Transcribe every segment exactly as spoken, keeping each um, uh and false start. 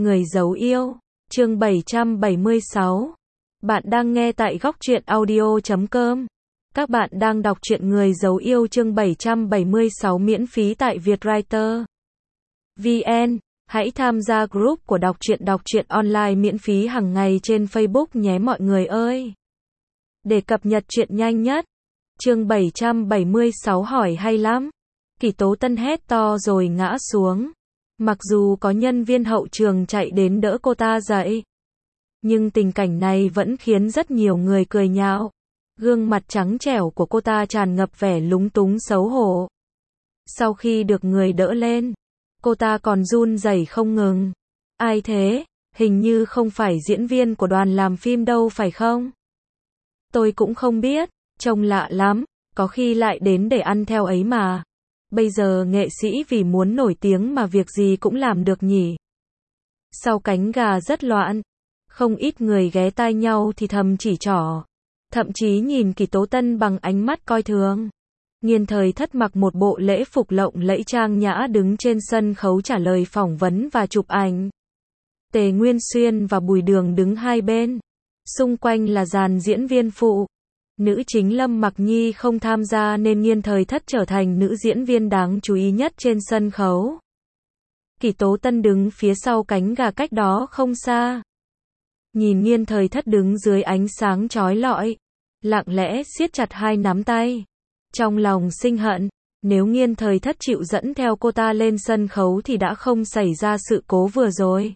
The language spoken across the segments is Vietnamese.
Người giấu yêu, chương bảy trăm bảy mươi sáu. Bạn đang nghe tại góc truyện audio chấm com. Các bạn đang đọc truyện Người giấu yêu chương bảy trăm bảy mươi sáu miễn phí tại Vietwriter vê en. Hãy tham gia group của đọc truyện đọc truyện online miễn phí hàng ngày trên Facebook nhé mọi người ơi. Để cập nhật truyện nhanh nhất. Chương bảy trăm bảy mươi sáu hỏi hay lắm. Kỷ Tố Tân hét to rồi ngã xuống. Mặc dù có nhân viên hậu trường chạy đến đỡ cô ta dậy, nhưng tình cảnh này vẫn khiến rất nhiều người cười nhạo. Gương mặt trắng trẻo của cô ta tràn ngập vẻ lúng túng xấu hổ. Sau khi được người đỡ lên, cô ta còn run rẩy không ngừng. Ai thế? Hình như không phải diễn viên của đoàn làm phim đâu phải không? Tôi cũng không biết, trông lạ lắm, có khi lại đến để ăn theo ấy mà. Bây giờ nghệ sĩ vì muốn nổi tiếng mà việc gì cũng làm được nhỉ. Sau cánh gà rất loạn, không ít người ghé tai nhau thì thầm chỉ trỏ, thậm chí nhìn Kỷ Tố Tân bằng ánh mắt coi thường. Nghiên Thời Thất mặc một bộ lễ phục lộng lẫy trang nhã đứng trên sân khấu trả lời phỏng vấn và chụp ảnh. Tề Nguyên Xuyên và Bùi Đường đứng hai bên, xung quanh là dàn diễn viên phụ. Nữ chính Lâm Mặc Nhi không tham gia nên Nghiên Thời Thất trở thành nữ diễn viên đáng chú ý nhất trên sân khấu. Kỷ Tố Tân đứng phía sau cánh gà cách đó không xa. Nhìn Nghiên Thời Thất đứng dưới ánh sáng chói lọi, lặng lẽ siết chặt hai nắm tay. Trong lòng sinh hận, nếu Nghiên Thời Thất chịu dẫn theo cô ta lên sân khấu thì đã không xảy ra sự cố vừa rồi.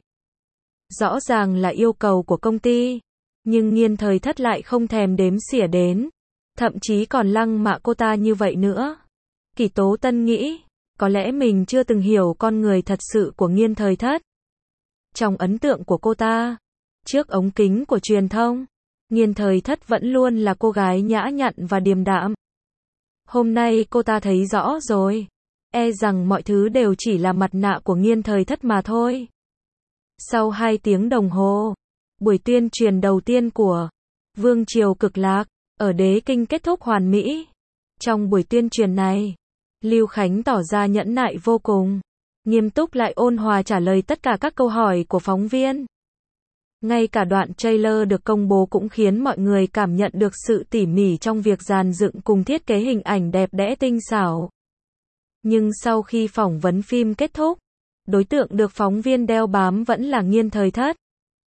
Rõ ràng là yêu cầu của công ty. Nhưng Nghiên Thời Thất lại không thèm đếm xỉa đến, thậm chí còn lăng mạ cô ta như vậy nữa. Kỷ Tố Tân nghĩ, có lẽ mình chưa từng hiểu con người thật sự của Nghiên Thời Thất. Trong ấn tượng của cô ta, trước ống kính của truyền thông, Nghiên Thời Thất vẫn luôn là cô gái nhã nhặn và điềm đạm. Hôm nay cô ta thấy rõ rồi, e rằng mọi thứ đều chỉ là mặt nạ của Nghiên Thời Thất mà thôi. Sau hai tiếng đồng hồ, buổi tuyên truyền đầu tiên của Vương Triều Cực Lạc ở Đế Kinh kết thúc hoàn mỹ. Trong buổi tuyên truyền này, Lưu Khánh tỏ ra nhẫn nại vô cùng, nghiêm túc lại ôn hòa trả lời tất cả các câu hỏi của phóng viên. Ngay cả đoạn trailer được công bố cũng khiến mọi người cảm nhận được sự tỉ mỉ trong việc dàn dựng cùng thiết kế hình ảnh đẹp đẽ tinh xảo. Nhưng sau khi phỏng vấn phim kết thúc, đối tượng được phóng viên đeo bám vẫn là Nghiên Thời Thất.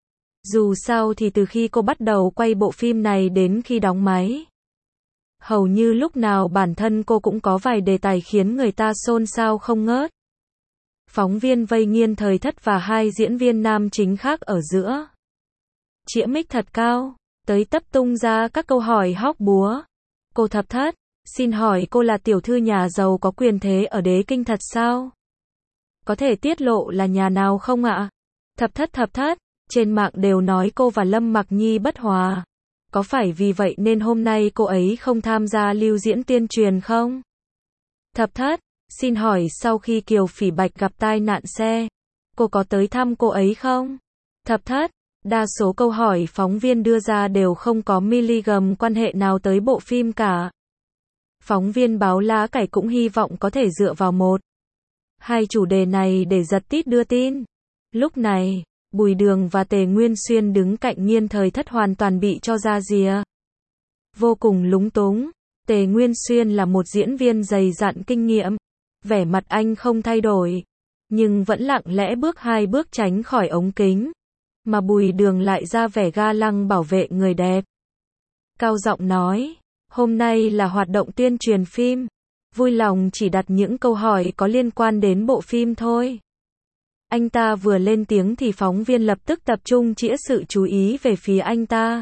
Dù sao thì từ khi cô bắt đầu quay bộ phim này đến khi đóng máy, hầu như lúc nào bản thân cô cũng có vài đề tài khiến người ta xôn xao không ngớt. Phóng viên vây Nghiên Thời Thất và hai diễn viên nam chính khác ở giữa. Chĩa mic thật cao, tới tấp tung ra các câu hỏi hóc búa. Cô Thập Thất, xin hỏi cô là tiểu thư nhà giàu có quyền thế ở Đế Kinh thật sao? Có thể tiết lộ là nhà nào không ạ? Thập Thất Thập Thất, trên mạng đều nói cô và Lâm Mặc Nhi bất hòa. Có phải vì vậy nên hôm nay cô ấy không tham gia lưu diễn tuyên truyền không? Thập Thất, xin hỏi sau khi Kiều Phỉ Bạch gặp tai nạn xe, cô có tới thăm cô ấy không? Thập Thất, đa số câu hỏi phóng viên đưa ra đều không có miligam quan hệ nào tới bộ phim cả. Phóng viên báo Lá Cải cũng hy vọng có thể dựa vào một, hai chủ đề này để giật tít đưa tin. Lúc này, Bùi Đường và Tề Nguyên Xuyên đứng cạnh Nghiên Thời Thất hoàn toàn bị cho ra rìa. Vô cùng lúng túng, Tề Nguyên Xuyên là một diễn viên dày dặn kinh nghiệm, vẻ mặt anh không thay đổi, nhưng vẫn lặng lẽ bước hai bước tránh khỏi ống kính, mà Bùi Đường lại ra vẻ ga lăng bảo vệ người đẹp. Cao giọng nói, hôm nay là hoạt động tuyên truyền phim, vui lòng chỉ đặt những câu hỏi có liên quan đến bộ phim thôi. Anh ta vừa lên tiếng thì phóng viên lập tức tập trung chĩa sự chú ý về phía anh ta.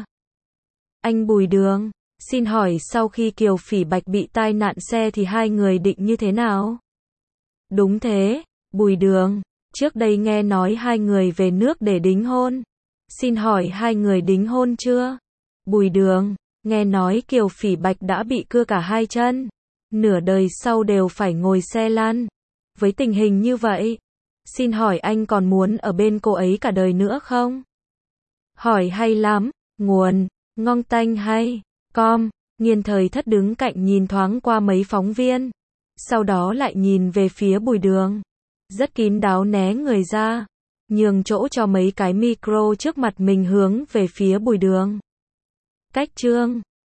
Anh Bùi Đường, xin hỏi sau khi Kiều Phỉ Bạch bị tai nạn xe thì hai người định như thế nào? Đúng thế, Bùi Đường, trước đây nghe nói hai người về nước để đính hôn. Xin hỏi hai người đính hôn chưa? Bùi Đường, nghe nói Kiều Phỉ Bạch đã bị cưa cả hai chân, nửa đời sau đều phải ngồi xe lăn. Với tình hình như vậy, xin hỏi anh còn muốn ở bên cô ấy cả đời nữa không? Hỏi hay lắm, nguồn, ngon tanh hay, com. Nghiên Thời Thất đứng cạnh nhìn thoáng qua mấy phóng viên, sau đó lại nhìn về phía Bùi Đường, rất kín đáo né người ra. nhường chỗ cho mấy cái micro trước mặt mình hướng về phía Bùi Đường. Cách chương